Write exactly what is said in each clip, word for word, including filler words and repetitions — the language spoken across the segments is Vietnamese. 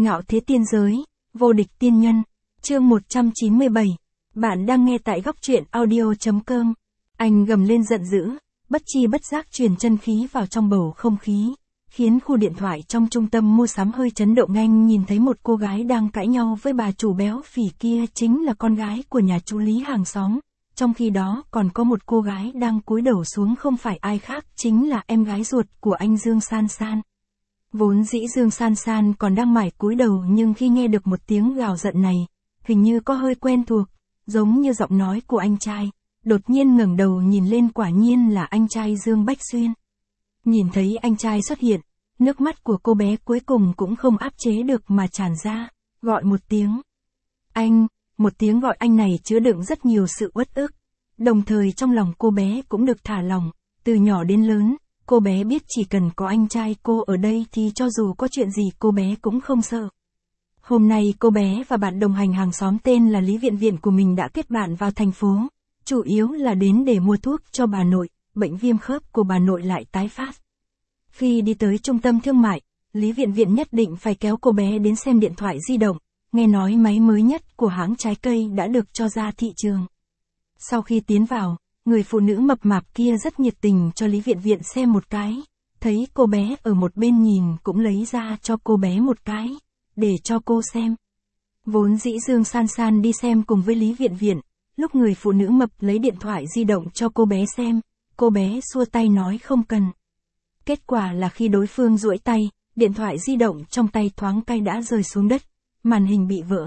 Ngạo thế tiên giới, vô địch tiên nhân, chương một trăm chín mươi bảy. Bạn đang nghe tại góc truyện audio.com. Anh gầm lên giận dữ, bất chi bất giác truyền chân khí vào trong bầu không khí, khiến khu điện thoại trong trung tâm mua sắm hơi chấn động. Anh nhìn thấy một cô gái đang cãi nhau với bà chủ béo phì kia, chính là con gái của nhà chú Lý hàng xóm. Trong khi đó còn có một cô gái đang cúi đầu xuống, không phải ai khác chính là em gái ruột của anh Dương San San. Vốn dĩ Dương San San còn đang mải cúi đầu, nhưng khi nghe được một tiếng gào giận này, hình như có hơi quen thuộc, giống như giọng nói của anh trai, đột nhiên ngẩng đầu nhìn lên, quả nhiên là anh trai Dương Bách Xuyên. Nhìn thấy anh trai xuất hiện, nước mắt của cô bé cuối cùng cũng không áp chế được mà tràn ra, gọi một tiếng. Anh, một tiếng gọi anh này chứa đựng rất nhiều sự uất ức, đồng thời trong lòng cô bé cũng được thả lỏng. Từ nhỏ đến lớn, cô bé biết chỉ cần có anh trai cô ở đây thì cho dù có chuyện gì cô bé cũng không sợ. Hôm nay cô bé và bạn đồng hành hàng xóm tên là Lý Viện Viện của mình đã kết bạn vào thành phố, chủ yếu là đến để mua thuốc cho bà nội, bệnh viêm khớp của bà nội lại tái phát. Khi đi tới trung tâm thương mại, Lý Viện Viện nhất định phải kéo cô bé đến xem điện thoại di động, nghe nói máy mới nhất của hãng trái cây đã được cho ra thị trường. Sau khi tiến vào, người phụ nữ mập mạp kia rất nhiệt tình cho Lý Viện Viện xem một cái, thấy cô bé ở một bên nhìn cũng lấy ra cho cô bé một cái, để cho cô xem. Vốn dĩ Dương San San đi xem cùng với Lý Viện Viện, lúc người phụ nữ mập lấy điện thoại di động cho cô bé xem, cô bé xua tay nói không cần. Kết quả là khi đối phương duỗi tay, điện thoại di động trong tay thoáng cái đã rơi xuống đất, màn hình bị vỡ.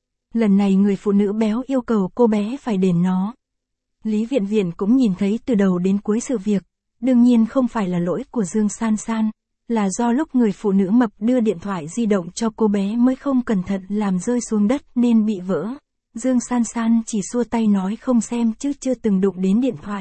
Lần này người phụ nữ béo yêu cầu cô bé phải đền nó. Lý Viện Viện cũng nhìn thấy từ đầu đến cuối sự việc, đương nhiên không phải là lỗi của Dương San San, là do lúc người phụ nữ mập đưa điện thoại di động cho cô bé mới không cẩn thận làm rơi xuống đất nên bị vỡ. Dương San San chỉ xua tay nói không xem chứ chưa từng đụng đến điện thoại.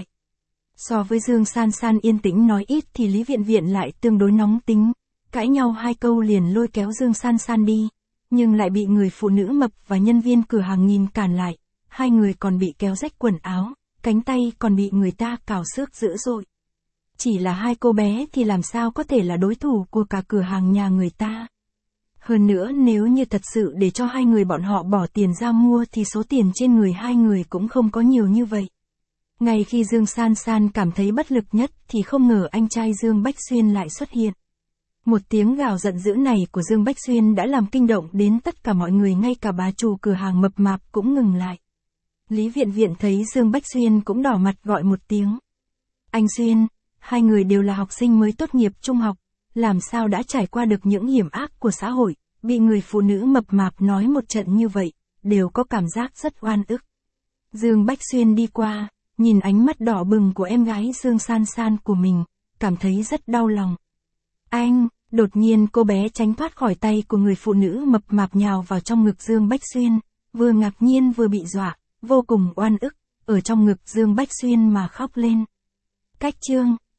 So với Dương San San yên tĩnh nói ít thì Lý Viện Viện lại tương đối nóng tính, cãi nhau hai câu liền lôi kéo Dương San San đi, nhưng lại bị người phụ nữ mập và nhân viên cửa hàng nhìn cản lại, hai người còn bị kéo rách quần áo, cánh tay còn bị người ta cào xước dữ dội. Chỉ là hai cô bé thì làm sao có thể là đối thủ của cả cửa hàng nhà người ta. Hơn nữa nếu như thật sự để cho hai người bọn họ bỏ tiền ra mua thì số tiền trên người hai người cũng không có nhiều như vậy. Ngay khi Dương San San cảm thấy bất lực nhất thì không ngờ anh trai Dương Bách Xuyên lại xuất hiện. Một tiếng gào giận dữ này của Dương Bách Xuyên đã làm kinh động đến tất cả mọi người, ngay cả bà chủ cửa hàng mập mạp cũng ngừng lại. Lý Viện Viện thấy Dương Bách Xuyên cũng đỏ mặt gọi một tiếng. Anh Xuyên, hai người đều là học sinh mới tốt nghiệp trung học, làm sao đã trải qua được những hiểm ác của xã hội, bị người phụ nữ mập mạp nói một trận như vậy, đều có cảm giác rất oan ức. Dương Bách Xuyên đi qua, nhìn ánh mắt đỏ bừng của em gái Dương San San của mình, cảm thấy rất đau lòng. Anh, đột nhiên cô bé tránh thoát khỏi tay của người phụ nữ mập mạp nhào vào trong ngực Dương Bách Xuyên, vừa ngạc nhiên vừa bị dọa, vô cùng oan ức, ở trong ngực Dương Bách Xuyên mà khóc lên. Cách chương